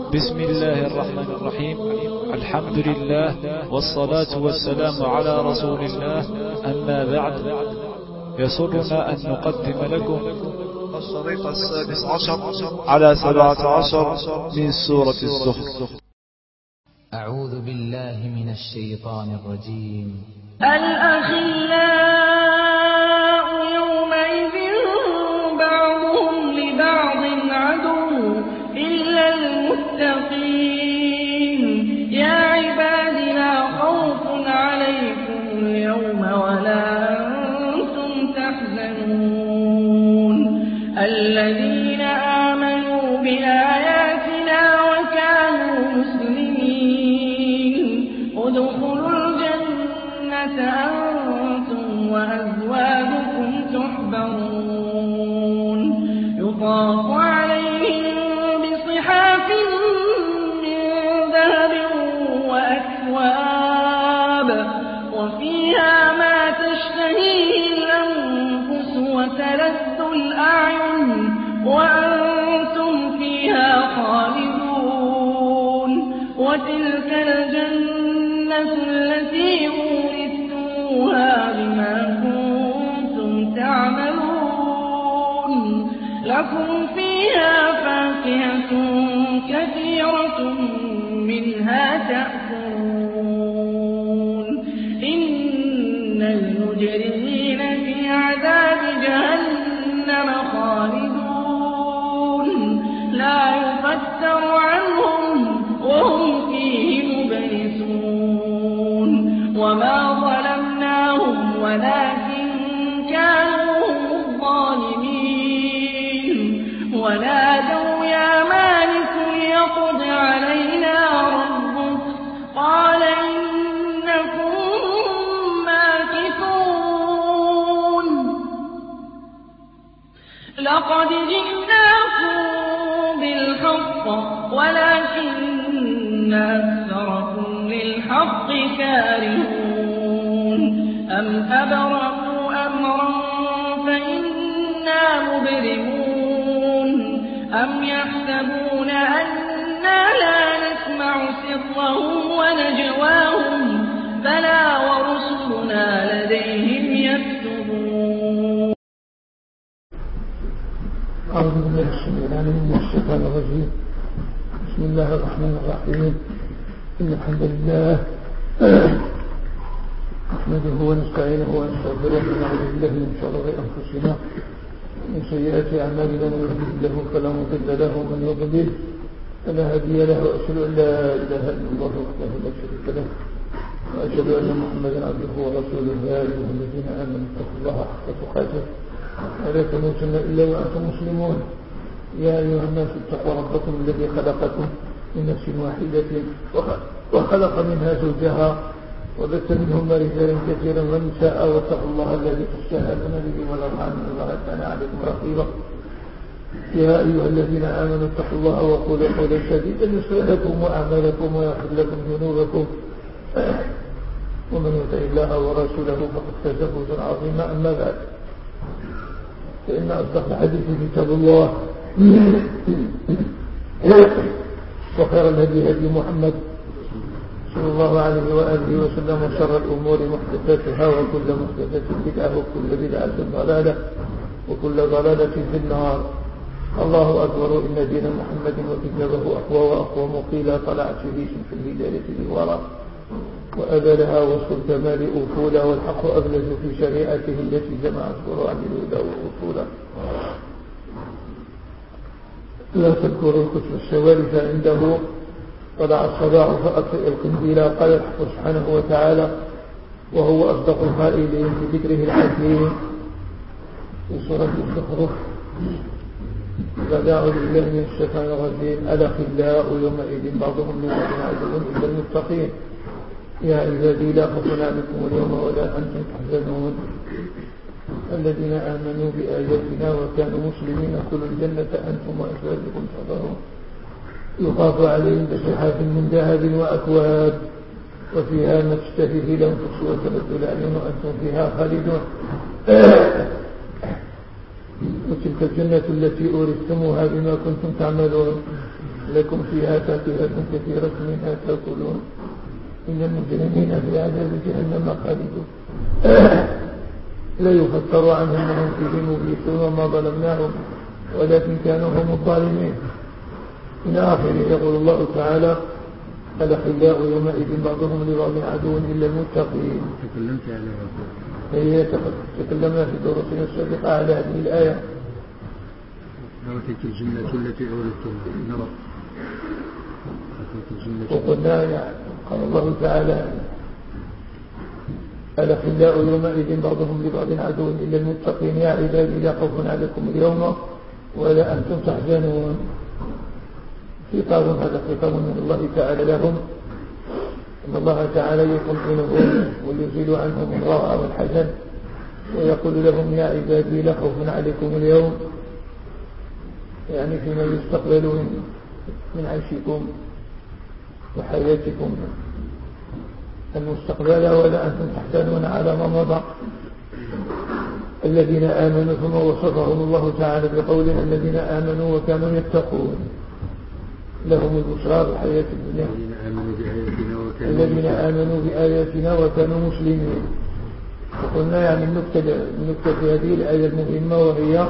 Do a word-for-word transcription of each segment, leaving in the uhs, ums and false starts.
بسم الله الرحمن الرحيم. الحمد لله والصلاة والسلام على رسول الله. أما بعد، يسرنا أن نقدم لكم الشريط السادس عشر على سبعة عشر من سورة الزخرف. أعوذ بالله من الشيطان الرجيم. الأخلاء يومئذ بعضهم لبعض عدو إلا المتقين. يا عباد لا خوف عليكم اليوم ولا أنتم تحزنون الذين آمنوا بآياتنا وكانوا مسلمين ادخلوا الجنة أنتم وأزواجكم تحبرون يطاف عليهم بصحاف من ذهب وأكواب وفيها ما تشتهيه الأنفس وتلذ الأعين وأنتم فيها خالدون. وتلك الجنة التي أورثتموها بما كنتم تعملون لكم فيها فاكهة كثيرة منها تأكلون. إن المجرمين في عذاب جهنم خالدون لا يفتر عنهم وهم فيه مبلسون. وما ظلمناهم ولكن كانوا هم الظالمين. ونادوا يا مالك ليقض علينا ربك قال إنكم ماكثون. لقد جئناكم بالحق ولكن أكثركم للحق كارهون. أم أبرموا أمرا فإنا مبرمون أم يحسبون أنا لا نسمع سرهم ونجواهم بلى ورسلنا لديهم يكتبون. أعوذ بالله السميع العليم من الشيطان الرجيم. بسم الله الرحمن الرحيم. إن الحمد لله نحمده ونستعينه ونستغفره ونعوذ بالله من شرور أنفسنا ومن سيئات أعمالنا. من يهده الله فلا مضل له ومن يضلل فلا هادي له. وأشهد أن لا إله إلا الله وحده لا شريك له وأشهد أن محمدا عبده ورسوله. يا أيها الذين آمنوا اتقوا الله حق تقاته ولا تموتن إلا وأنتم مسلمون. يا أيها الناس اتقوا ربكم الذي خلقكم من نفس واحدة وخلق منها زوجها وبث منهما رجالا كثيرا ونساء واتقوا الله الذي تساءلون به والأرحام إن الله كان عليكم رقيبا. يا أيها الذين آمنوا اتقوا الله وقولوا قولا سديدا يصلح لكم أعمالكم ويغفر لكم ذنوبكم ومن يطع الله ورسوله فقد فاز فوزا عظيما. أما بعد، فإن أصدق الحديث كتاب الله وخير الهدي هدي محمد صلى الله عليه وآله وسلم وشر الأمور محدثاتها وكل محدثة بدعة وكل بدعة ضلالة وكل ضلالة في النار. الله أكبر. إن دين محمد وكتابه أقوى وأقوم قيل طلعت شمس في الهداية للورى وأبلها وصف الكمال أفولا والحق أبلج في شريعته التي جمعت فروع الهدى وأصولا. لا تذكروا الكتب الشوارف عنده طلع الصباح فأطفئ القنديل. قال الحق سبحانه وتعالى وهو أصدق القائلين في ذكره الحكيم في سورة الزخرف. أعوذ بالله من الشيطان الرجيم. الأخلاء يومئذ بعضهم لبعض عدو إلا المتقين. يا عبادي لا خوف عليكم اليوم ولا أنتم تحزنون الذين آمنوا بآياتنا وكانوا مسلمين ادخلوا الجنة أنتم وأزواجكم تحبرون يطاف عليهم بصحاف من ذهب وأكواب وفيها ما تشتهيه الأنفس وتلذ الأعين وأنتم فيها خالدون. وتلك الجنة التي أورثتموها بما كنتم تعملون لكم فيها فاكهة كثيرة منها تأكلون إن المجرمين في عذاب جهنم خالدون لا يفتر عنهم وهم فيه مبلسون وما ظلمناهم ولكن كانوا هم الظالمين. إلى آخره. يقول الله تعالى الأخلاء يومئذ بعضهم لبعض عدو إلا المتقين. تكلمت على هي تكلمنا في دروسنا السابقة على هذه الآية. وتلك الجنة التي أورثتموها نرى وقلنا يعني قال الله تعالى الأخلاء يومئذ بعضهم لبعض عدو إلا المتقين يا عبادي لا خوف عليكم اليوم ولا أنتم تحزنون. خطاب هذا خطاب من الله تعالى لهم إن الله تعالى يطمئنهم ويزيل عنهم الروع والحزن ويقول لهم يا عبادي لا خوف عليكم اليوم، يعني فيما يستقبل من عيشكم وحياتكم المستقبل ولا أنتم تحزنون على ما مضى. الذين آمنوا ثم وصفهم الله تعالى بقوله الذين آمنوا وكانوا يتقون لهم البشرى في الحياة الدنيا. الذين آمنوا بآياتنا وكانوا مسلمين. وقلنا يعني النكتة النكتة في هذه الآية المهمة وهي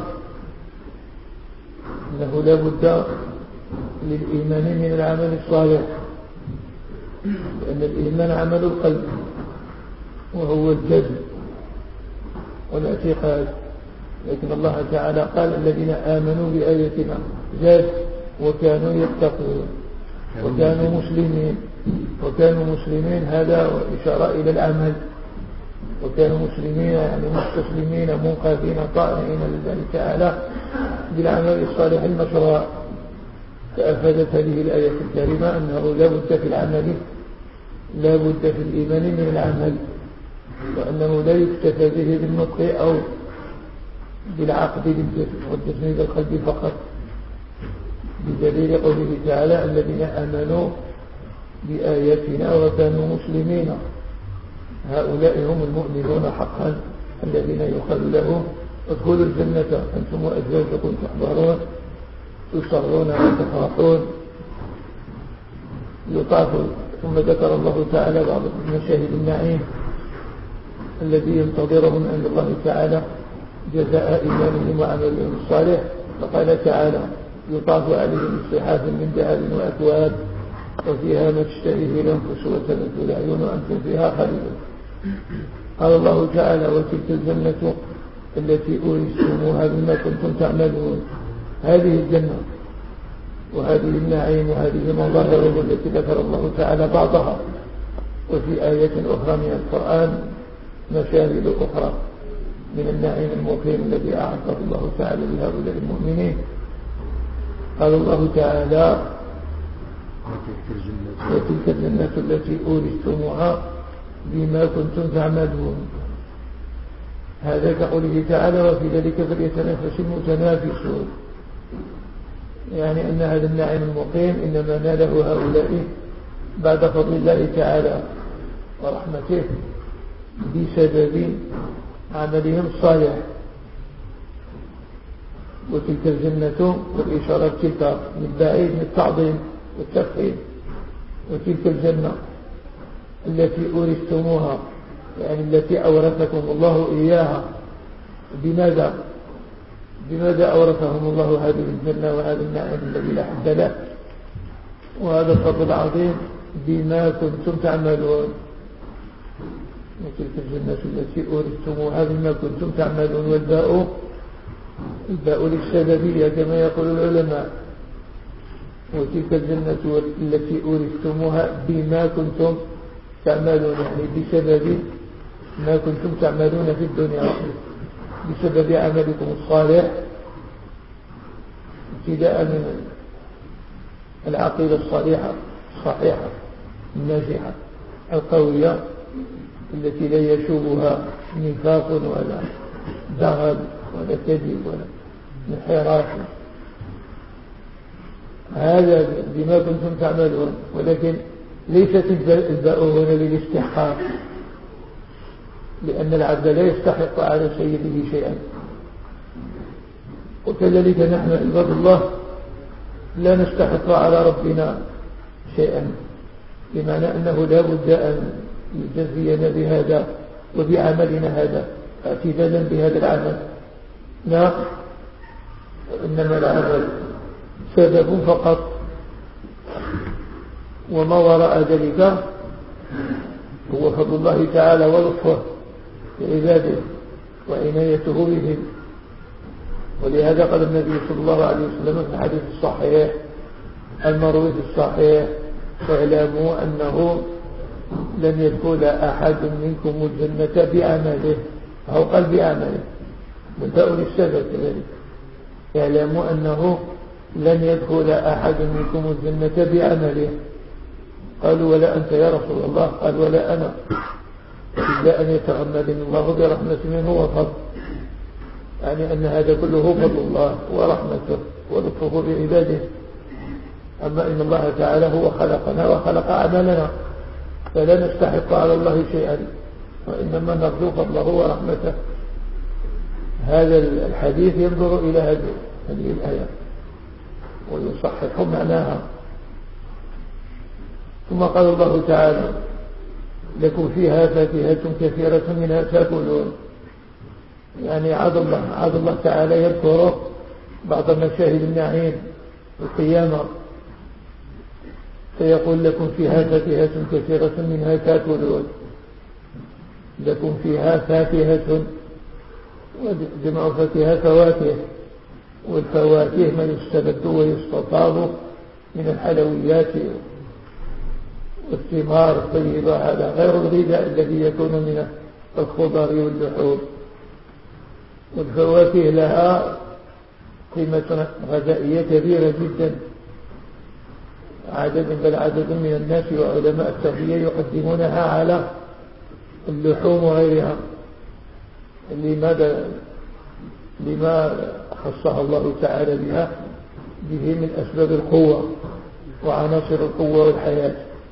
أنه لا بد للإيمان من العمل الصالح، لأن الإيمان عمل القلب وهو الجزم والاعتقاد. لكن الله تعالى قال الذين آمنوا بآياتنا زاد وكانوا يتقون وكانوا مسلمين. وكانوا مسلمين هذا إشارة إلى العمل، وكانوا مسلمين يعني مستسلمين منقادين طائعين لله تعالى بالعمل الصالح المشروع. فأفادت هذه الآية الكريمة أنه لا بد في العمل لا بد في الإيمان من العمل، وأنه لا يكتفى به بالنطق أو بالعقد والجسم بالقلب فقط، بدليل قوله تعالى الذين آمنوا بآياتنا وكانوا مسلمين هؤلاء هم المؤمنون حقا الذين يقال لهم ادخلوا الجنة أنتم وأزواجكم تحبرون تصرون وتفرحون يطاف. ثم ذكر الله تعالى بعض مشاهد النعيم الذي ينتظرهم عند الله تعالى جزاء إيمانهم وعملهم الصالح. فقال تعالى يطاف عليهم بصحاف من ذهب وأكواب وفيها ما تشتهيه الأنفس وتلذ الأعين وأنتم فيها خالدون. قال الله تعالى وتلك الجنة التي أورثتموها بما كنتم تعملون. هذه الجنة وهذه النعيم وهذه المظاهر التي ذكر الله تعالى بعضها، وفي آية أخرى من القرآن مشاهد أخرى من النعيم المقيم الذي أعطاه الله تعالى لهؤلاء المؤمنين. قال الله تعالى وتلك الجنة التي أورثتموها بما كنتم تعملون. هذا كقوله تعالى وفي ذلك فليتنافس المتنافسون، يعني أن هذا النعيم المقيم إنما ناله هؤلاء بعد فضل الله تعالى ورحمته بسبب عملهم الصالح. وتلك الجنة والإشارة تلك من بعيد من التعظيم والتفخيم. وتلك الجنة التي أورثتموها يعني التي أورثكم الله إياها. بماذا بماذا أورثهم الله هذه الجنة وهذا النعيم الذي لا حد له وهذا الفضل العظيم؟ بما كنتم تعملون. وتلك الجنة التي أورثتموها بما كنتم تعملون. والباء الباء للسببية كما يقول العلماء. وتلك الجنة التي أورثتموها بما كنتم تعملون يعني بسبب ما كنتم تعملون في الدنيا، بسبب عملكم الصالح ابتداء من العقيدة الصالحة الصحيحة الناجحة القوية التي لا يشوبها نفاق ولا ذهب ولا كذب ولا انحراف. هذا بما كنتم تعملون. ولكن ليست الباء هنا للاستحقاق، لأن العبد لا يستحق على سيده شيئا. وكذلك نحن عباد الله لا نستحق على ربنا شيئا، بمعنى أنه لا بد أن يجزينا بهذا وبعملنا هذا اعتدادا بهذا العمل. لا، إنما العمل سبب فقط، وما وراء ذلك هو فضل الله تعالى ولطفه لعباده وعنايته بهم. ولهذا قال النبي صلى الله عليه وسلم في الحديث الصحيح المروي في الصحيح: اعلموا أنه لن يدخل أحد منكم الجنة بعمله، أو قال بعمله والباء للسبب كذلك. اعلموا أنه لن يدخل أحد منكم الجنة بعمله. قالوا: ولا أنت يا رسول الله؟ قال: ولا أنا، إلا أن يتغمدني الله برحمة منه وفضل. يعني أن هذا كله فضل الله ورحمته ولطفه بعباده. أما إن الله تعالى هو خلقنا وخلق أعمالنا، فلا نستحق على الله شيئا، وإنما نرجو فضله ورحمته. هذا الحديث ينظر إلى هذه الآية ويصحح معناها. ثم قال الله تعالى: لكم فيها فاكهة كثيرة منها تأكلون. يعني عاد الله عاد الله تعالى يذكر بعض مشاهد النعيم القيامة، فيقول: لكم فيها فاكهة كثيرة منها تأكلون. لكم فيها فاكهة، جمع فاكهة فواكه، والفواكه ما يستبد ويستطاب من الحلويات والثمار الطيبة، هذا غير الغذاء الذي يكون من الخضر واللحوم. والفواكه لها قيمة غذائية كبيرة جدا. عدد بل عدد من الناس وعلماء التغذية يقدمونها على اللحوم وغيرها. لماذا لما خصها الله تعالى بها به من أسباب القوة وعناصر القوة والحياة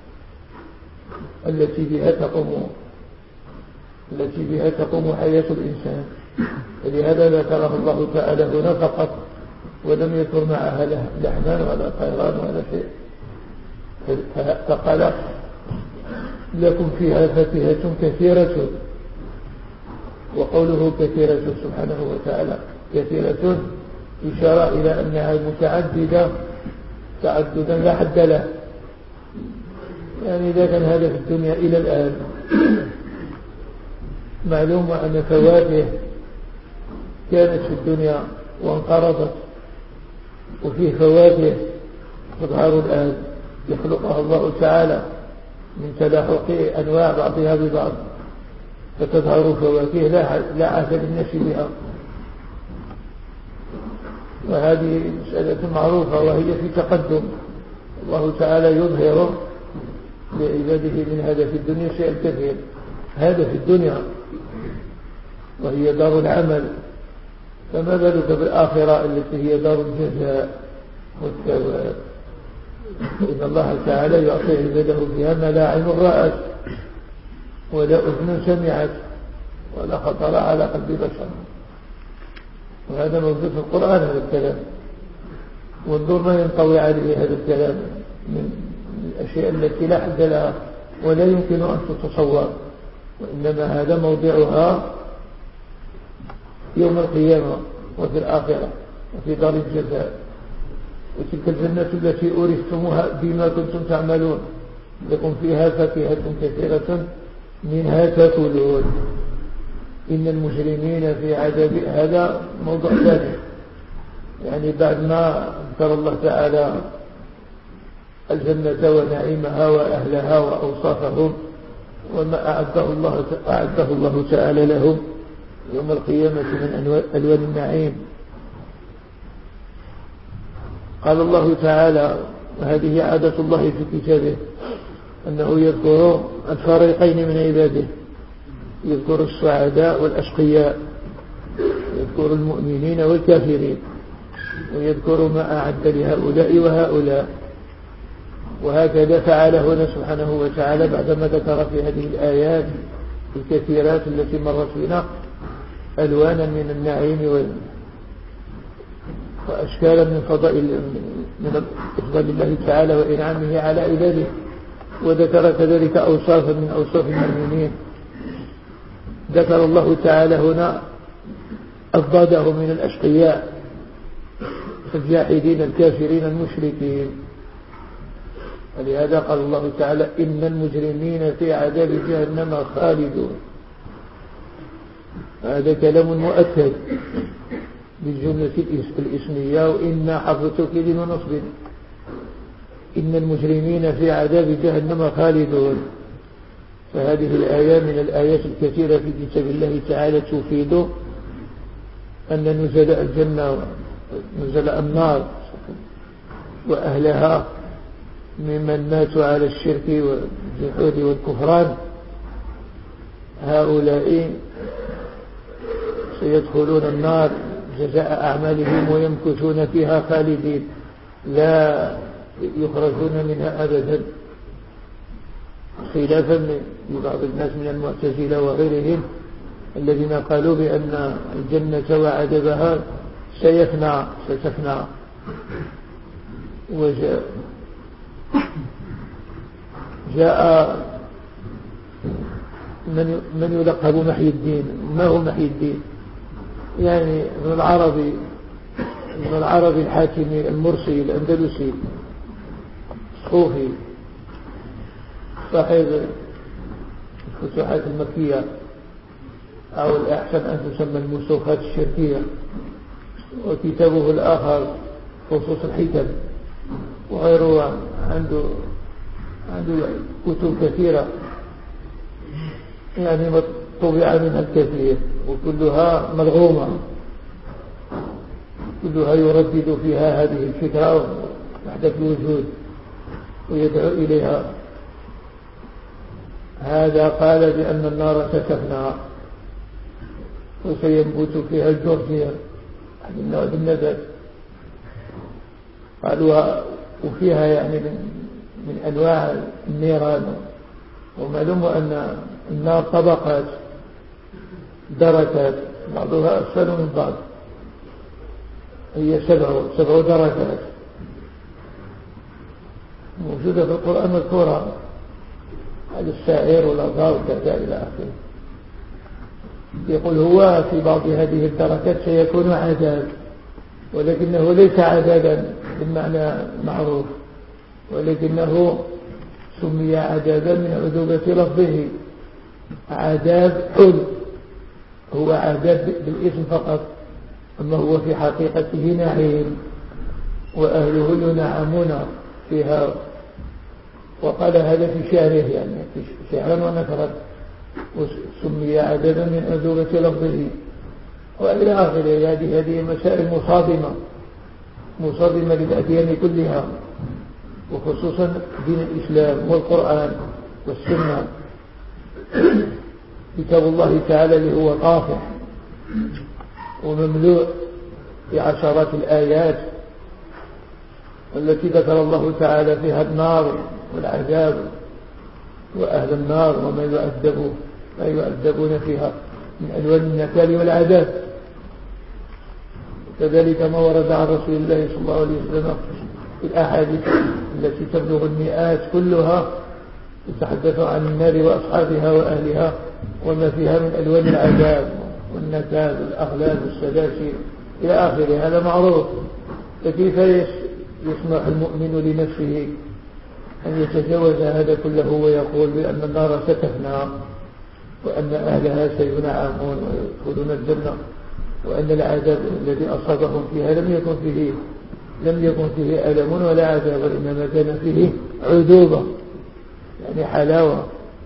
التي بها تقوم التي بها تقوم حياة الإنسان. ولهذا ذكره الله تعالى هنا فقط، ولم يذكر معها لحمان ولا طيران ولا شيء. فقال: لكم فيها فاكهة كثيرة. وقوله كثيرة سبحانه وتعالى كثيرة إشارة إلى أنها متعددة تعددا لا حد له. يعني إذا كان هذا في الدنيا إلى الآن معلوم أن فواكه كانت في الدنيا وانقرضت، وفيه فواكه تظهر الآن يخلقها الله تعالى من تلاحق أنواع بعضها ببعض، فتظهر فواكه لا عهد للناس بها. وهذه مسألة معروفة وهي في تقدم. الله تعالى يظهر لعباده من هذا في الدنيا شيء كثير. هذا في الدنيا وهي دار العمل، فما بالك بالآخرة التي هي دار الجزاء والثواب. إن الله تعالى يعطي عباده فيها ما لا عين رأت ولا أذن سمعت ولا خطر على قلب بشر. وهذا موجود في القرآن هذا الكلام. وانظر ما ينطوي عليه هذا الكلام من الأشياء التي لا حد لها ولا يمكن أن تتصور، وإنما هذا موضعها يوم القيامة وفي الآخرة وفي دار الجزاء. وتلك الجنة التي أورثتموها بما كنتم تعملون، لكم فيها فاكهة كثيرة منها تأكلون. إن المجرمين في عذاب. هذا موضوع ثاني، يعني بعد ما ذكر الله تعالى الجنة ونعيمها وأهلها وأوصافهم وما أعده الله أعده الله تعالى لهم يوم القيامة من ألوان النعيم. قال الله تعالى: وهذه عادة الله في كتابه أنه يذكر الفريقين من عباده، يذكر السعداء والأشقياء، يذكر المؤمنين والكافرين، ويذكر ما أعد لهؤلاء وهؤلاء. وهكذا فعل هنا سبحانه وتعالى بعدما ذكر في هذه الآيات الكثيرات التي مرت بنا ألوانا من النعيم وأشكالا من فضائل من إفضال الله تعالى وإنعامه على عباده، وذكر كذلك أوصافا من أوصاف المؤمنين. ذكر الله تعالى هنا أضداده من الأشقياء الجاحدين الكافرين المشركين، ولهذا قال الله تعالى إن المجرمين في عذاب جهنم خالدون. هذا كلام مؤكد بالجملة الإسمية، وإن حرف توكيد ونصب. إن المجرمين في عذاب جهنم خالدون. فهذه الآية من الآيات الكثيرة في كتاب الله تعالى تفيد أن نزل الجنة نزل النار وأهلها ممن ماتوا على الشرك والجحود والكفران، هؤلاء سيدخلون النار جزاء أعمالهم ويمكثون فيها خالدين لا يخرجون منها أبدا، خلافا لبعض الناس من المعتزلة وغيرهم الذين قالوا بأن الجنة وعذابها سيفنى ستفنى. وجاء جاء من من يلقب محي الدين. ما هو محي الدين؟ يعني ابن العربي ابن العربي الحاتمي المرسي الأندلسي الصوفي صاحب الفتوحات المكية، أو الأحسن أن تسمى المسوخات الشركية، وكتابه الآخر خصوص الحكم، وغيره عنده عنده كتب كثيرة يعني طبع منها الكثير، وكلها ملغومة، كلها يردد فيها هذه الفكرة وحدة الوجود ويدعو إليها. هذا قال بأن النار ستفنى وسينبت فيها الجرثيم من النبات، قالوا وفيها يعني من, من أنواع النيران. ومعلوم أن النار طبقات دركات بعضها أسفل من بعض، هي سبع سبع دركات موجودة في القرآن مذكورة على السائر والأرض وكذا إلى آخره. يقول هو في بعض هذه الدركات سيكون عذاب، ولكنه ليس عذابا بالمعنى المعروف، ولكنه سمي عذابا من عذوبة لفظه. عذاب حل هو عذاب بالاسم فقط، أما هو في حقيقته نعيم وأهله ينعمون فيها. وقال هذا في شعره يعني شعرا ونثرا، وسمي عذابا من عذوبة لفظه وإلى آخره. هذه هذه مسائل مصادمة مصادمة للأديان كلها، وخصوصا دين الإسلام والقرآن والسنة. كتاب الله تعالى اللي هو طافح ومملوء بعشرات الآيات التي ذكر الله تعالى فيها النار والعذاب وأهل النار وما يؤدب ما يؤدبون فيها من ألوان النكال والعذاب. كذلك ما ورد عن رسول الله صلى الله عليه وسلم في الأحاديث التي تبلغ المئات كلها تتحدث عن النار وأصحابها وأهلها وما فيها من ألوان العذاب والنكال والأغلال والسلاسل إلى آخره. هذا معروف. فكيف يسمح المؤمن لنفسه أن يتجاوز هذا كله ويقول بأن النار ستفنى وأن أهلها سينعمون ويدخلون الجنة، وأن العذاب الذي أصابهم فيها لم يكن فيه لم يكن فيه ألم ولا عذاب، إنما كان فيه عذوبة يعني حلاوة.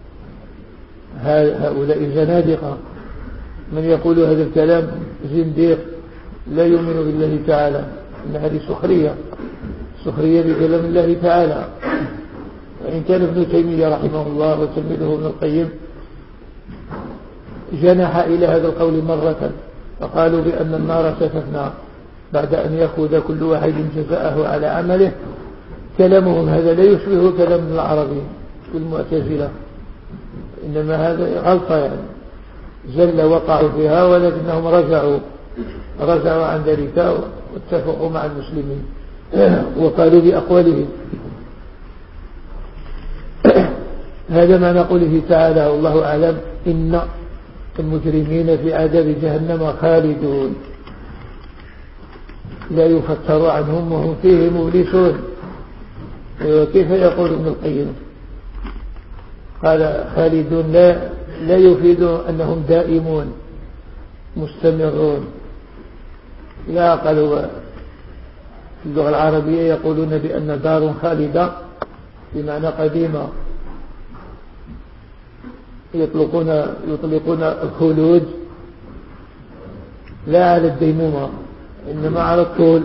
هؤلاء زنادقة. من يقول هذا الكلام زنديق لا يؤمن بالله تعالى، إن هذه سخرية سخرية بكلام الله تعالى. وإن كان ابن تيمية رحمه الله وتلميذه ابن القيم جنح إلى هذا القول مرة، فقالوا بأن النار ستفنى بعد أن يأخذ كل واحد جزاءه على عمله. كلامهم هذا لا يشبه كلام العربي والمعتزلة، إنما هذا غلطة يعني زل وقعوا فيها، ولكنهم رجعوا رجعوا عن ذلك واتفقوا مع المسلمين وقالوا بأقوالهم. هذا ما نقوله تعالى والله أعلم إن المجرمين في عذاب جهنم خالدون لا يفتر عنهم وهم فيه مبلسون. وكيف يقول ابن القيم؟ قال خالدون لا, لا يفيد أنهم دائمون مستمرون، لا. قالوا في اللغة العربية يقولون بأن دار خالدة بمعنى قديمة، يطلقون يطلقون الخلود لا على الديمومة إنما على الطول،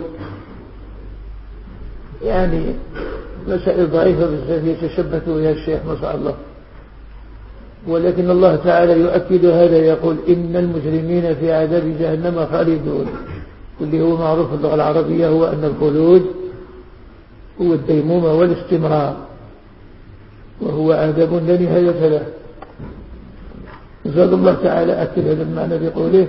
يعني مسائل ضعيفة بزاف يتشبث بها الشيخ ما شاء الله. ولكن الله تعالى يؤكد هذا، يقول إن المجرمين في عذاب جهنم خالدون. واللي هو معروف في اللغة العربية هو أن الخلود هو الديمومة والاستمرار، وهو عذاب لا نهاية له. زاد الله تعالى أكد هذا المعنى بقوله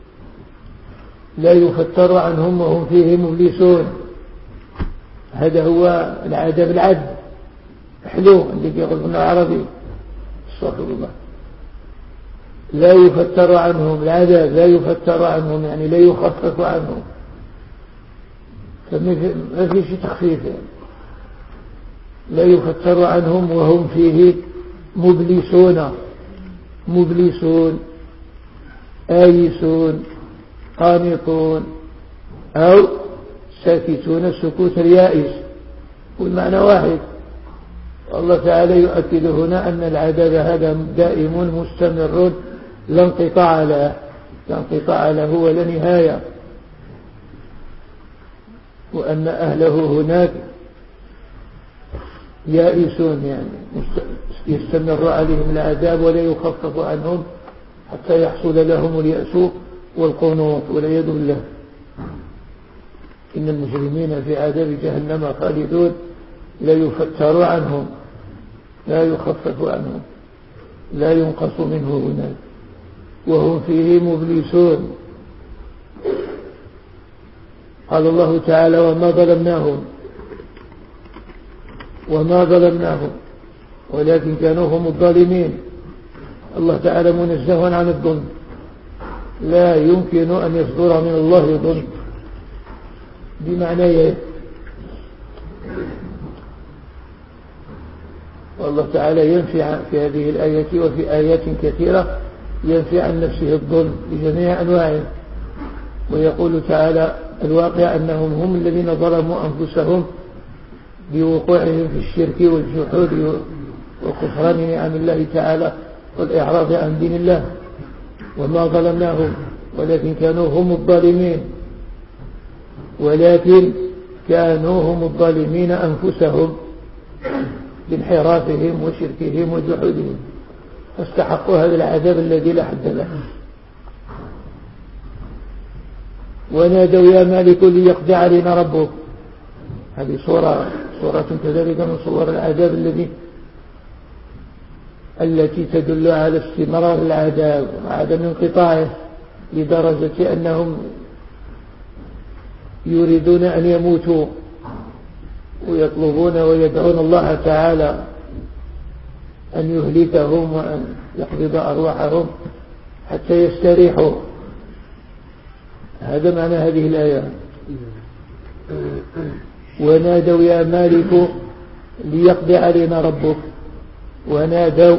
لا يفتر عنهم وهم فيه مبلسون. هذا هو العذاب العد حلو اللي يقول ابن العربي استغفر الله. لا يفتر عنهم العذاب، لا يفتر عنهم يعني لا يخفف عنهم، فما في شيء تخفيف يعني. لا يفتر عنهم وهم فيه مبلسون، مبلسون آيسون قانطون أو ساكتون سكوت اليائس، والمعنى واحد. الله تعالى يؤكد هنا أن العذاب هذا دائم مستمر لا انقطاع له، لا انقطاع له ولا نهاية، وأن أهله هناك يائسون يعني يستمر عليهم العذاب ولا يخفف عنهم حتى يحصل لهم اليأس والقنوط والعياذ بالله. إن المجرمين في عذاب جهنم خالدون لا يفتر عنهم لا يخفف عنهم لا ينقص منه هناك وهم فيه مبلسون. قال الله تعالى وما ظلمناهم وما ظلمناهم ولكن كانوا هم الظالمين. الله تعالى منزه عن الظلم، لا يمكن أن يصدر من الله ظلم. بمعنى والله تعالى ينفي في هذه الآية وفي آيات كثيرة ينفي عن نفسه الظلم بجميع أنواعه، ويقول تعالى الواقع أنهم هم الذين ظلموا أنفسهم بوقوعهم في الشرك والجحود وكفران نعم الله تعالى والإعراض عن دين الله. وما ظلمناهم ولكن كانوا هم الظالمين، ولكن كانوا هم الظالمين أنفسهم بانحرافهم وشركهم وجحودهم، فاستحقوا هذا العذاب الذي لا حد له. ونادوا يا مالك ليقضي علينا ربك. هذه صورة صورة كذلك من صور العذاب الذي التي تدل على استمرار العذاب وعدم انقطاعه، لدرجة أنهم يريدون أن يموتوا ويطلبون ويدعون الله تعالى أن يهلكهم وأن يقبض أرواحهم حتى يستريحوا. هذا معنى هذه الآية. ونادوا يا مالك ليقضي علينا ربك. ونادوا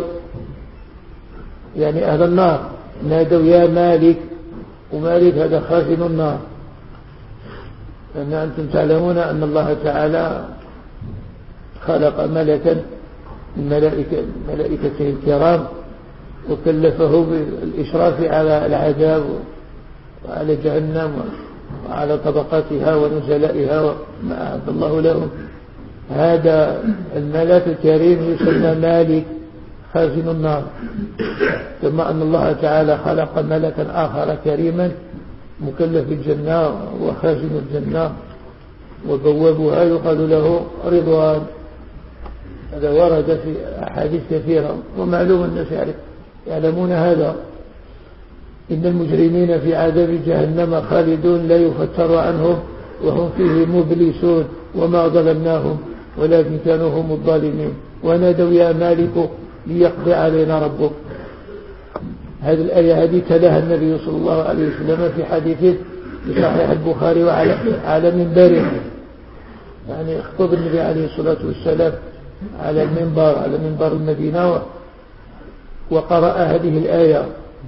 يعني أهل النار، نادوا يا مالك، ومالك هذا خازن النار، لأن أنتم تعلمون أن الله تعالى خلق ملكا من ملائكة ملائكته الكرام وكلفه بالإشراف على العذاب وعلى جهنم وعلى طبقاتها ونزلائها وما أعد الله لهم. هذا الملك الكريم يسمى مالك خازن النار، ثم أن الله تعالى خلق ملكا آخر كريما مكلف بالجنة وخازن الجنة وبوابها يقال له رضوان. هذا ورد في أحاديث كثيرة ومعلوم الناس يعلمون هذا. إن المجرمين في عذاب جهنم خالدون لا يفتر عنهم وهم فيه مبلسون وما ظلمناهم ولكن كانوا هم الظالمين ونادوا يا مالك ليقضي علينا ربك. هذه الآية هذه تلاها النبي صلى الله عليه وسلم في حديثه في صحيح البخاري وعلى على منبره، يعني يخطب النبي عليه الصلاة والسلام على المنبر على منبر المدينة وقرأ هذه الآية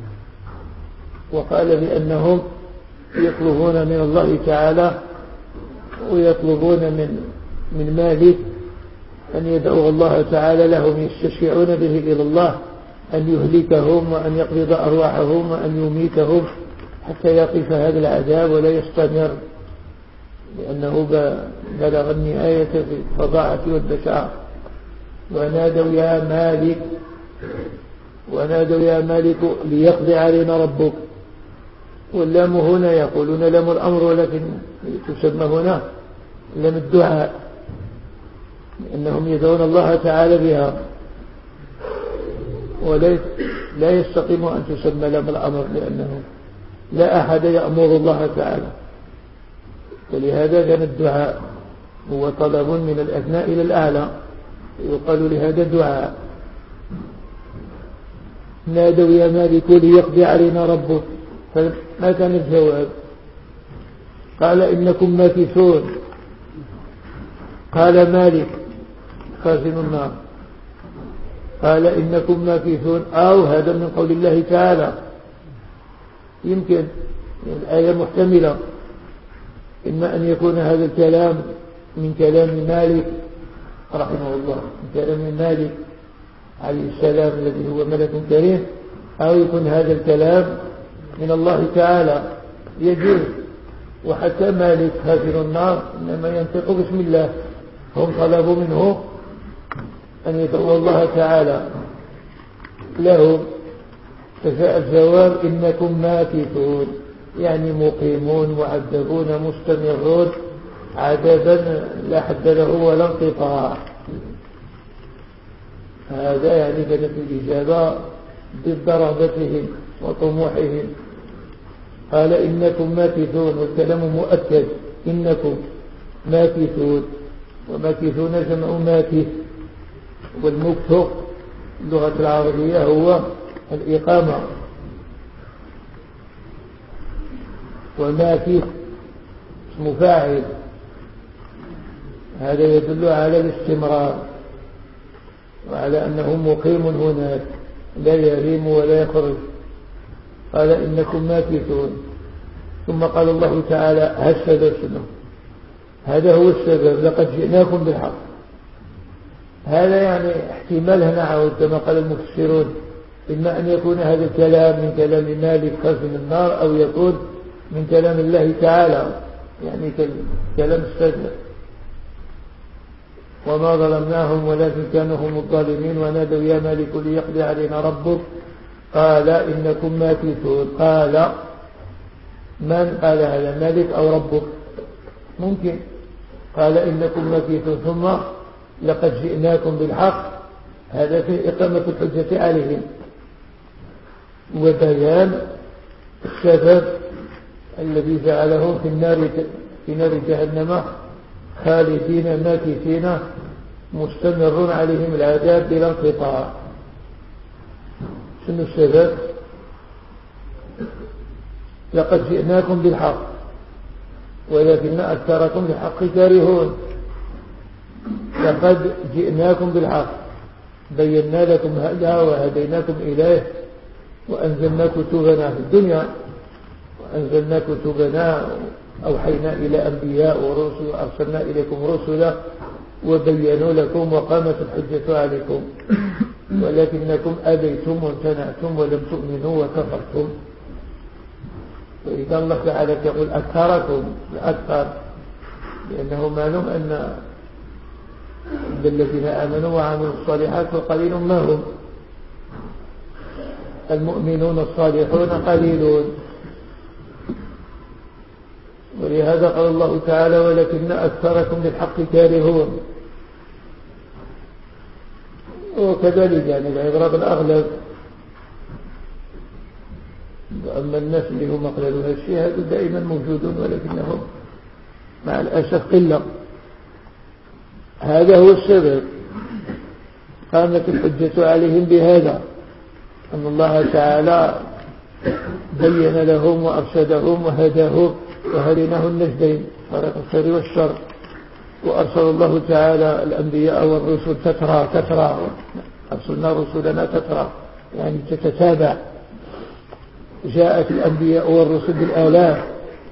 وقال بأنهم يطلبون من الله تعالى ويطلبون من من مالك أن يدعو الله تعالى لهم، يستشفعون به إلى الله أن يهلكهم وأن يقبض أرواحهم وأن يميتهم حتى يقف هذا العذاب ولا يستمر، لأنه بلغ النهاية في الفظاعة والبشاعة. ونادوا يا مالك ونادوا يا مالك ليقضي علينا ربك. واللام هنا يقولون لام الأمر ولكن تسمى هنا لام الدعاء، لأنهم يدعون الله تعالى بها، ولا لا يستقيم أن تسمى لام الأمر لأنه لا أحد يأمر الله تعالى، ولهذا كان الدعاء هو طلب من الأدنى إلى الأعلى، يقال لهذا دعاء. نادوا يا مالك ليقضي علينا ربك، فما كان الجواب؟ قال إنكم ماكثون. قال مالك خازن النار قال إنكم ماكثون، أو هذا من قول الله تعالى، يمكن الآية محتملة، إما أن يكون هذا الكلام من كلام مالك رحمه الله، من كلام مالك عليه السلام الذي هو ملك كريم، أو يكون هذا الكلام من الله تعالى يجوز. وحتى مالك خازن النار إنما ينطق بسم الله، هم طلبوا منه أن يدعو الله تعالى لهم، فجاء الجواب إنكم ماكثون، يعني مقيمون معذبون مستمرون عذابا لا حد له ولا انقطاع. هذا يعني كانت الإجابة ضد رغبتهم وطموحهم. قال إنكم ماكثون، والكلام مؤكد، إنكم ماكثون، وماكثون جمع ماكث، والمكث اللغة العربية هو الإقامة، وماكث اسم فاعل، هذا يدل على الاستمرار وعلى أنه مقيم هناك لا يغيم ولا يخرج. قال إنكم ماكثون، ثم قال الله تعالى هالسبب شنو؟ هذا هو السبب، لقد جئناكم بالحق. هذا يعني احتمال هنا عود كما قال المفسرون، إما أن يكون هذا الكلام من كلام مالك خازن النار، أو يكون من كلام الله تعالى، يعني كلام السجن. وما ظلمناهم ولكن كانوا هم الظالمين. ونادوا يا مالك ليقضي علينا ربك قال إنكم ماكثون. قال من قال هذا، مالك أو ربك؟ ممكن. قال إنكم ماكثون ثم لقد جئناكم بالحق، هذا في إقامة الحجة عليهم وبيان السبب الذي جعلهم في النار في نار جهنم خالدين ماكثين مستمرون عليهم العذاب بلا انقطاع. شنو السبب؟ لقد جئناكم بالحق ولكن أكثركم للحق كارهون. لقد جئناكم بالحق، بينا لكم هذا وهديناكم إليه، وأنزلنا كتبنا في الدنيا، وأنزلنا كتبنا، أوحينا إلى أنبياء ورسل، وأرسلنا إليكم رسلا وبينوا لكم وقامت الحجة عليكم، ولكنكم أبيتم وامتنعتم ولم تؤمنوا وكفرتم. وإذا الله تعالى يقول أكثركم الأكثر، لأنه معلوم أن الذين آمنوا وعملوا الصالحات وقليل ما هم، المؤمنون الصالحون قليلون. ولهذا قال الله تعالى ولكن أكثركم للحق كارهون. وكذلك يعني العبرة بالأغلب، أما الناس اللي هم أقللوا هالشيء هذا دائما موجودون، ولكنهم مع الأسف قلة. هذا هو السبب، قامت الحجة عليهم بهذا، أن الله تعالى بين لهم وأرشدهم وهداهم وهديناه النجدين، طريق الخير والشر. وأرسل الله تعالى الأنبياء والرسل تترى تترى أرسلنا رسلنا تترى، يعني تتتابع. جاءت الأنبياء والرسل بالآلاف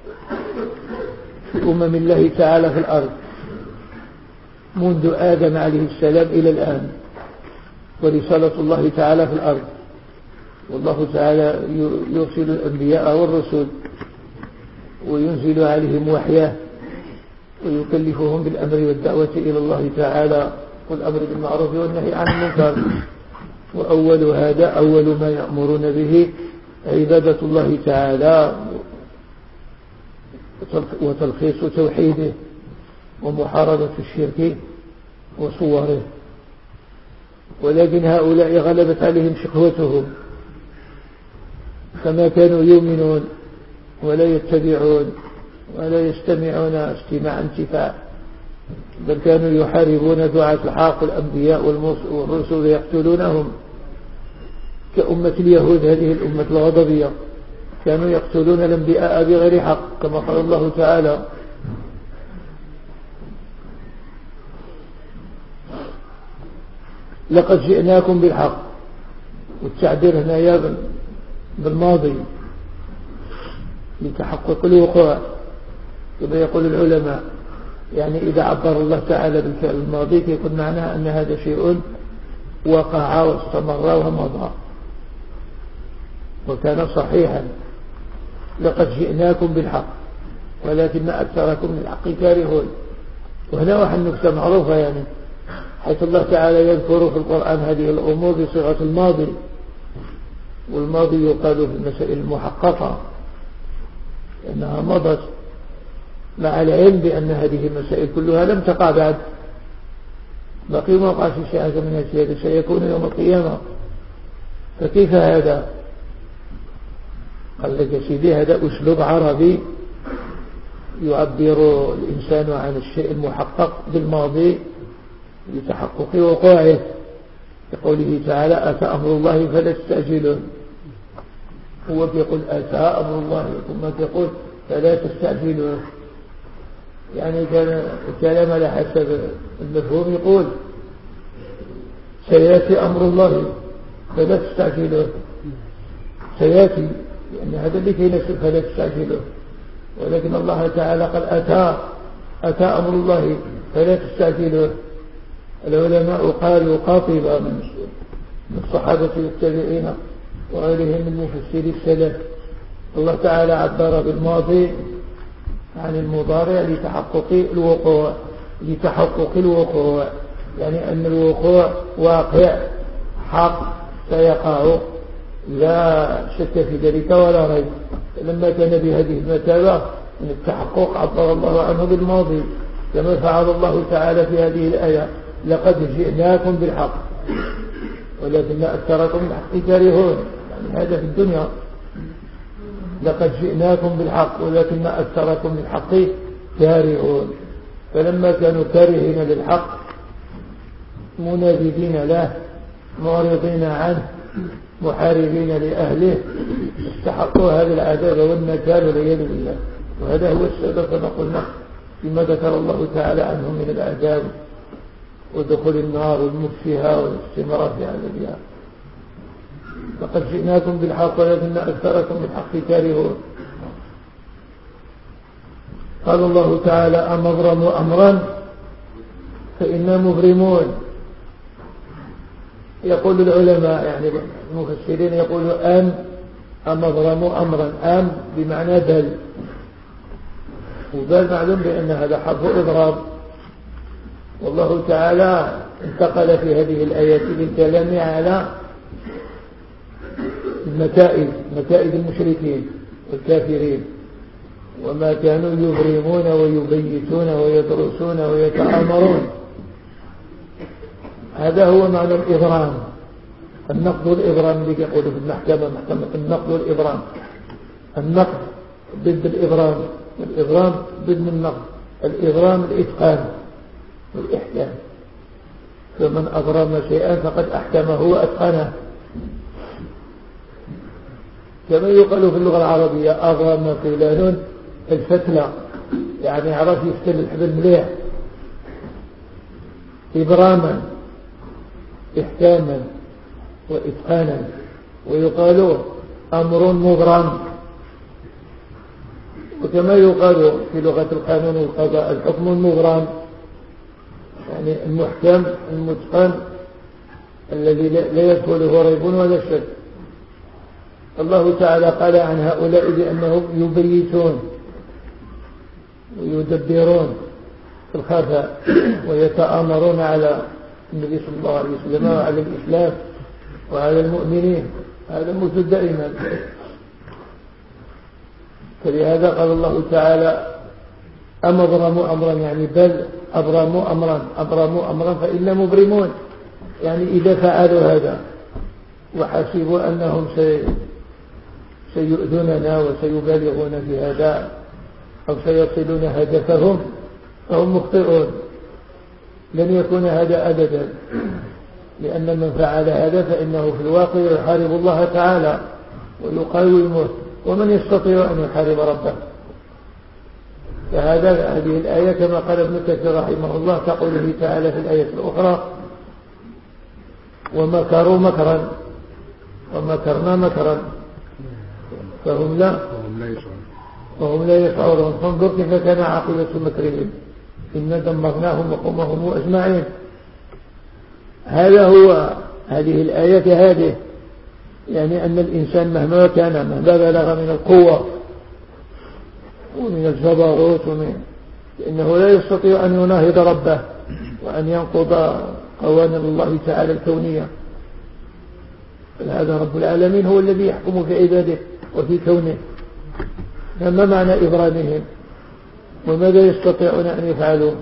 في أمم الله تعالى في الأرض منذ آدم عليه السلام إلى الآن، ورسالة الله تعالى في الأرض. والله تعالى يرسل الأنبياء والرسل وينزل عليهم وحيه ويكلفهم بالأمر والدعوة إلى الله تعالى والأمر بالمعروف والنهي عن المنكر. وأول هذا أول ما يأمرون به عبادة الله تعالى وتلخيص توحيده ومحاربة الشرك وصوره. ولكن هؤلاء غلبت عليهم شقوتهم، فما كانوا يؤمنون ولا يتبعون ولا يستمعون استماع انتفاع، بل كانوا يحاربون دعاة الحق الأنبياء والرسل يقتلونهم، كأمة اليهود هذه الأمة الغضبية، كانوا يقتلون الأنبياء بغير حق كما قال الله تعالى: لقد جئناكم بالحق. والتعبير هنا بالماضي لتحقق الوقوع كما يقول العلماء، يعني إذا عبر الله تعالى بالفعل الماضي يكون معناه أن هذا شيء وقع واستمر ومضى وكان صحيحا. لقد جئناكم بالحق ولكن أكثركم للحق كارهون. وهنا واحد نكتة معروفة، يعني حيث الله تعالى يذكر في القرآن هذه الأمور بصيغة الماضي، والماضي يقال في المسائل المحققة لأنها مضت، مع العلم بأن هذه المسائل كلها لم تقع بعد، بقي ما وقع في شيء من هذا سيكون يوم القيامة. فكيف هذا؟ قال لك سيدي هذا أسلوب عربي يعبر الإنسان عن الشيء المحقق بالماضي لتحقق وقوعه، كقوله تعالى: أتى أمر الله فلا تستعجلوه. هو يقول أتى أمر الله ثم يقول فلا تستعجلوه، يعني كان الكلام على حسب المفهوم يقول سيأتي أمر الله فلا تستعجلوه، سيأتي، يعني هذا اللي كينسب فلا تستعجلوه. ولكن الله تعالى قال أتى أتى أمر الله فلا تستعجلوه. العلماء قالوا قاطبة من الصحابة والتابعين وغيرهم من مفسري السلف، الله تعالى عبر بالماضي عن المضارع لتحقق الوقوع لتحقق الوقوع يعني أن الوقوع واقع حق سيقع لا شك في ذلك ولا ريب. لما كان بهذه المثابة من التحقق عبر الله عنه بالماضي، كما فعل الله تعالى في هذه الآية: لقد جئناكم بالحق ولكن أكثركم بالحق كارهون. يعني هذا في الدنيا، لقد جئناكم بالحق ولكن أكثركم بالحق كارهون. فلما كانوا كارهين للحق منابذين له معرضين عنه محاربين لأهله استحقوا هذا العذاب والنكال والعياذ بالله. وهذا هو السبب كما قلنا فيما ذكر الله تعالى عنه من العذاب ودخول النار والموت فيها والاستمرار في عذابها. لقد جئناكم بالحق ولكن أكثركم بالحق كارهون. قال الله تعالى: أم أبرموا أمرا فإنا مبرمون. يقول العلماء يعني المفسرين يقولوا أم أم أبرموا أمرا، أم بمعنى بل، وبل معلوم بأن هذا حرف إضراب. والله تعالى انتقل في هذه الآيات بالكلام على المكائد مكائد المشركين والكافرين وما كانوا يبرمون ويبيتون ويدرسون ويتآمرون. هذا هو معنى الإبرام، النقد والإبرام اللي يقولوا في المحكمة محكمة النقد والإبرام. النقد ضد الإبرام والإبرام ضد النقد. الإبرام الإتقان والإحكام، فمن أبرم شيئا فقد أحكمه وأتقنه، كما يقال في اللغة العربية أبرم فلان الفتلة، يعني عرف يفتل الحبل مليح. إبراما إحكاما وإتقانا. ويقال أمر مبرم، وكما يقال في لغة القانون والقضاء الحكم المبرم، يعني المحكم المتقن الذي لا يدخله ريب ولا شك. الله تعالى قال عن هؤلاء بأنهم يبيتون ويدبرون في الخفاء ويتآمرون على النبي صلى الله عليه وسلم وعلى الإسلام وعلى المؤمنين، هذا موجود دائما. فلهذا قال الله تعالى أم أبرموا أمرا، يعني بل أبرموا أمرا أبرموا أمرا فإنا مبرمون، يعني إذا فعلوا هذا وحسبوا أنهم سيؤذوننا وسيبالغون في هذا أو سيصلون هدفهم فهم مخطئون. لن يكون هذا أبدا، لأن من فعل هذا فإنه في الواقع يحارب الله تعالى ويقاومه، ومن يستطيع أن يحارب ربه؟ فهذا هذه الآية كما قال ابن كثير رحمه الله كقوله تعالى في الآية الأخرى ومكروا مكرا ومكرنا مكرا فهم لا وهم لا يشعرون. فانظر كيف كان عاقبة مكرهم، إنا دمرناهم وقومهم أجمعين. هذا هو هذه الآية هذه، يعني أن الإنسان مهما كان مهما بلغ من القوة ومن الجبروت ومن إنه لا يستطيع أن يناهض ربه وأن ينقض قوانين الله تعالى الكونية. هذا رب العالمين هو الذي يحكم في عباده وفي كونه. فما معنى إبرامهم وماذا يستطيعون أن يفعلوا؟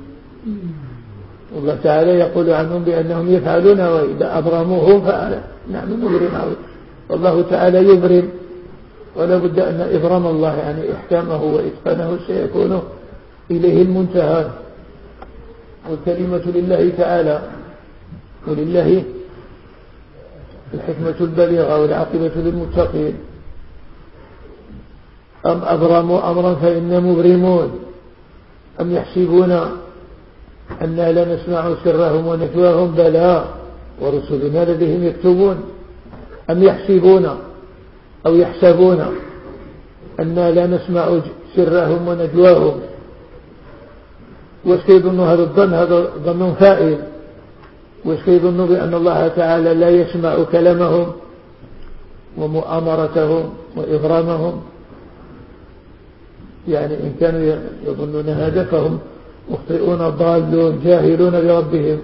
الله تعالى يقول عنهم بأنهم يفعلون وإذا أبرموهم فعلا نحن نبرم. والله تعالى يبرم، ولا بد أن إبرام الله يعني إحكامه وإتقانه سيكون إليه المنتهى. والكلمة لله تعالى، ولله الحكمة البليغة والعاقبة للمتقين. أم أبرموا أمرا فإنا مبرمون أم يحسبون أننا لا نسمع سرهم ونجواهم بلى ورسلنا لديهم يكتبون. أم يحسبون أو يحسبون أننا لا نسمع سرهم ونجواهم. ويظن هذا الظن هذا ظن فائل، ويظن بأن الله تعالى لا يسمع كلامهم ومؤامرتهم وإغرامهم. يعني إن كانوا يظنون هذا فهم مخطئون ضالون جاهلون بربهم.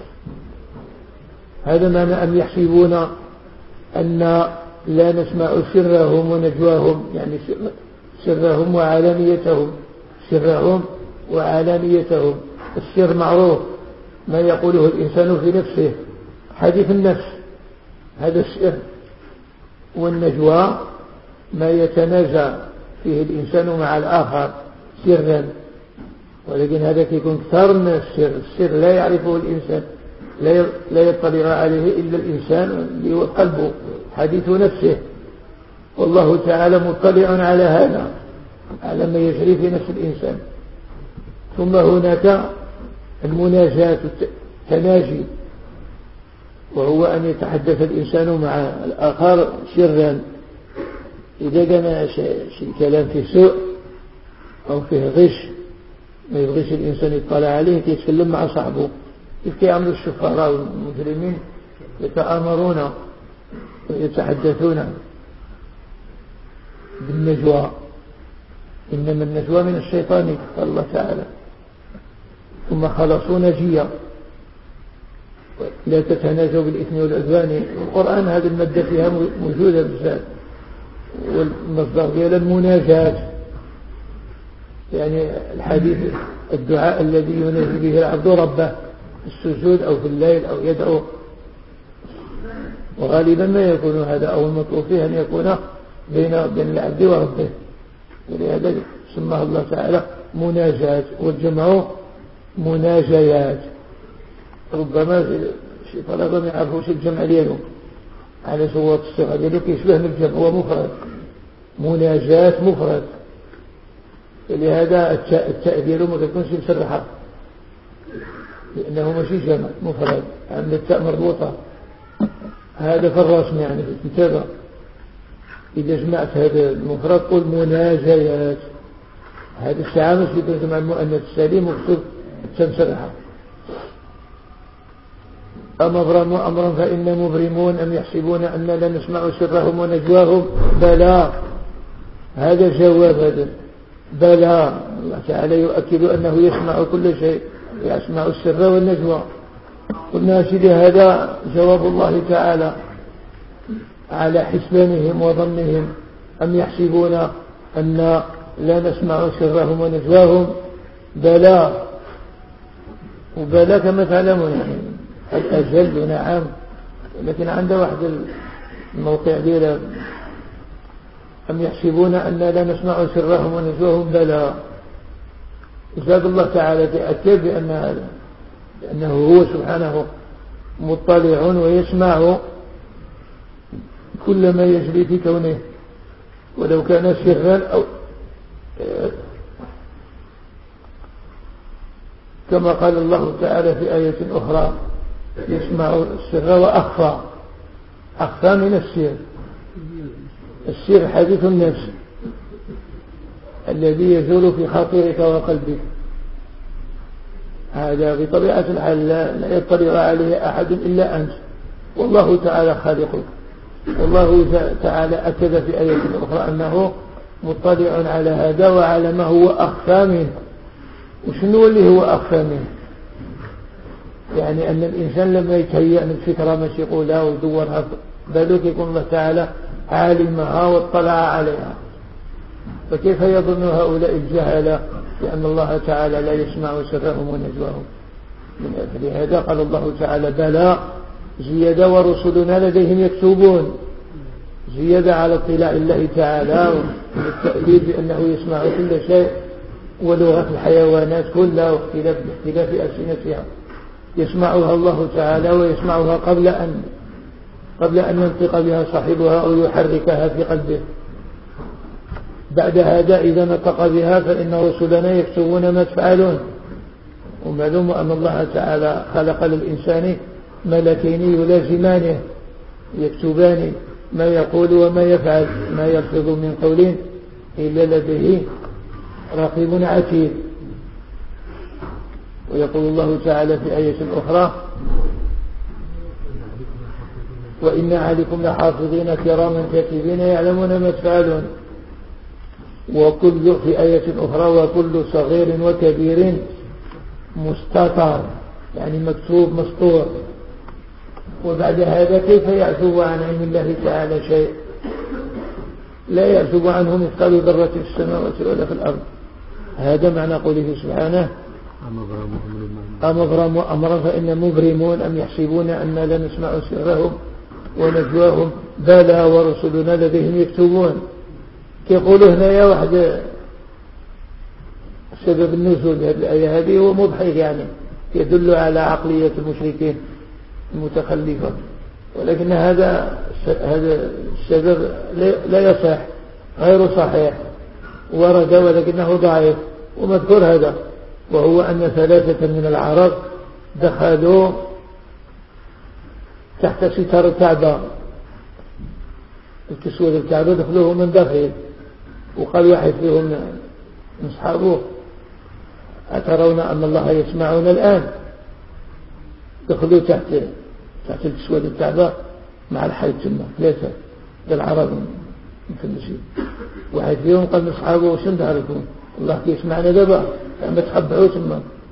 هذا معنى أن يحسبون أن لا نسمع سرهم ونجواهم، يعني سرهم وعلانيتهم سرهم وعلانيتهم. السر معروف ما يقوله الإنسان في نفسه، حديث النفس هذا السر. والنجوى ما يتناجى فيه الإنسان مع الآخر سرا، ولكن هذا يكون كثار من السر. السر لا يعرفه الإنسان، لا يطلع عليه إلا الإنسان اللي هو قلبه حديث نفسه. والله تعالى مطلع على هذا، على ما يجري في نفس الإنسان. ثم هناك المناجاة التناجي، وهو أن يتحدث الإنسان مع الآخر سرا. إذا كان شيء كلام فيه سوء أو فيه غش ما يبغيش الإنسان يطلع عليه يتكلم مع صاحبه. كيف يعملوا الشفراء والمجرمين؟ يتآمرون ويتحدثون بالنجوى. إنما النجوى من الشيطان قال الله تعالى. ثم خلصوا نجيا لا تتناجوا بالإثم والعدوان. القرآن هذه المادة فيها موجودة بزاد، والمصدر ديال المناجاة يعني الحديث الدعاء الذي يناجي به العبد ربه في السجود أو في الليل أو يدعو. وغالبا ما يكون هذا أو المطلوب فيه أن يكون بين بين العبد وربه، ولهذا سماه الله تعالى مناجات، والجمع مناجيات. ربما شي طلبة ما يعرفوش الجمع ديالو على صوت الصيغة ديالو كيشبه من الجمع، هو مفرد، مناجات مفرد، لهذا التاء ديالو ما تكونش مسرحة لأنه ماشي جمع، مفرد، عند التاء مربوطة. هذا في الرسم يعني في الكتابة إذا جمعت هذا المفرد قل مناجيات. هذا الساعة مش يكون مع المؤنث السليم وكتب تمسرحة. أم أبرموا أمرا فإنا مبرمون أم يحسبون أننا لا نسمع سرهم ونجواهم بلى. هذا جواب، هذا بلى. الله تعالى يؤكد أنه يسمع كل شيء، يسمع السر والنجوى. قلنا سيدي هذا جواب الله تعالى على حسبانهم وظنهم. أم يحسبون أن لا نسمع سرهم ونجواهم بلى. وبلى كما تعلمون يعني الأجل نعم، لكن عنده واحد الموقع ديال أم يحسبون أن لا نسمع سرهم ونجواهم بلى. زاد الله تعالى تأكد بأن هذا لأنه هو سبحانه مطلع ويسمع كل ما يجري في كونه، ولو كان سرا أو كما قال الله تعالى في آية أخرى يسمع السر وأخفى. أخفى من السر. السر حديث النفس الذي يزول في خاطرك وقلبك، هذا بطبيعة الحال لا يطلع عليه أحد إلا أنت، والله تعالى خالقك. والله تعالى أكد في آية أخرى أنه مطلع على هذا وعلى ما هو أخفى منه. وشنو اللي هو أخفى منه؟ يعني أن الإنسان لما يتهيأ من فكرة ماشي يقولها ويدورها بالك يكون الله تعالى عالمها واطلع عليها. فكيف يظن هؤلاء الجهلة لأن الله تعالى لا يسمع سرهم ونجواهم؟ من أجل هذا قال الله تعالى بلى زيادة ورسلنا لديهم يكتبون، زيادة على اطلاع الله تعالى والتأكيد بأنه يسمع كل شيء ولغة الحيوانات كلها واختلاف باختلاف ألسنتها يسمعها الله تعالى، ويسمعها قبل أن قبل أن ينطق بها صاحبها أو يحركها في قلبه. بعد هذا إذا نطق بها فإن رسلنا يكتبون ما تفعلون. ومعلوم أن الله تعالى خلق للإنسان ملكين يلازمانه يكتبان ما يقول وما يفعل، ما يلفظ من قول إلا لديه رقيب عتيد. ويقول الله تعالى في آية أخرى وإن عليكم لحافظين كراما كاتبين يعلمون ما تفعلون. وكل في آية أخرى وكل صغير وكبير مستطر، يعني مكتوب مسطور. وبعد هذا كيف يعزب عن علم الله تعالى شيء؟ لا يعزب عنه مثقال ذرة في السماوات ولا في الأرض. هذا معنى قوله سبحانه أم أبرموا أمرا فإنا مبرمون أم يحسبون أننا لا نسمع سرهم ونجواهم بلى ورسلنا لديهم يكتبون. كيقولوا هنا يا واحد سبب النزول هذه الآية هذه هو مضحك، يعني يدل على عقلية المشركين المتخلفة، ولكن هذا هذا السبب لا يصح، غير صحيح، ورد ولكنه ضعيف ومذكور هذا، وهو أن ثلاثة من العرب دخلوا تحت ستار الكعبة، الكسوة الكعبة دخلوه من داخل، وقال واحد فيهم من أصحابه أترون أن الله يسمعون الآن؟ دخلوا تحت تحت الكسوة الكعبة مع الحيط ثم ثلاثة بالعرب مفلسين. واحد فيهم قال من أصحابه وش ندهركم الله يسمعنا دابا ما تخبعوا ثم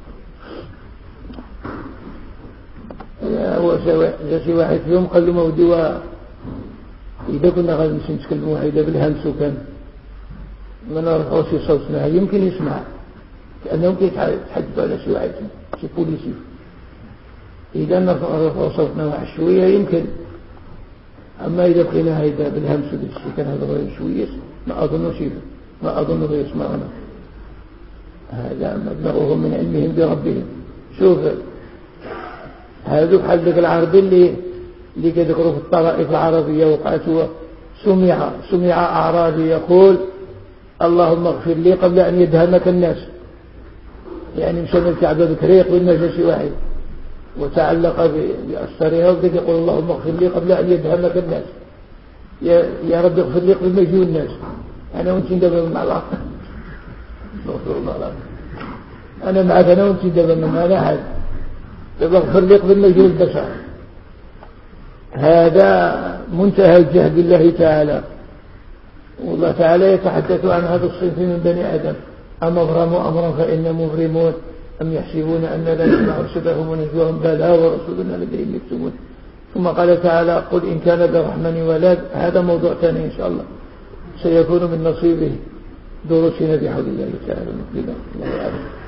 هو جاء واحد فيهم قال له مودي إذا كنا غادي نمشي نتكلموا هيدا بالهمس وكان ما نرفعوا شي صوتنا يمكن يسمع، كأنهم كيتحدثوا على شي واحد شي بوليسي. إذا نرفعوا صوتنا واحد شوية يمكن، أما إذا بقينا هيدا بالهمس وداكشي كان هذا غير شوية ما أظنه شي ما أظنه يسمعنا. هذا مبلغهم من علمهم بربهم. شوف هذا بحال ذاك العربي اللي اللي كيذكروا في الطرائف العربية وقعت هو سمع سمع أعرابي يقول اللهم اغفر لي قبل أن يدهمك الناس، يعني مشى من الكعبة بكريق وما جا شي واحد وتعلق بأسترها وبدأ يقول اللهم اغفر لي قبل أن يدهمك الناس، يا يا رب اغفر لي قبل ما يجوا الناس. أنا وأنت دابا مع العقل استغفر الله العظيم، أنا معك أنا وأنت دابا من أنا حد دابا اغفر لي قبل ما يجوا البشر. هذا منتهى الجهل بالله تعالى. والله تعالى يتحدث عن هذا الصنف من بني آدم أم أبرموا أمرا فإنا مبرمون أم يحسبون أن لا نسمع صدقهم ونجواهم بلى ورسولنا لديهم يكتبون. ثم قال تعالى قل إن كان للرحمن ولد. هذا موضوع ثاني إن شاء الله سيكون من نصيبه دروسنا بحول الله تعالى. الله يعلم.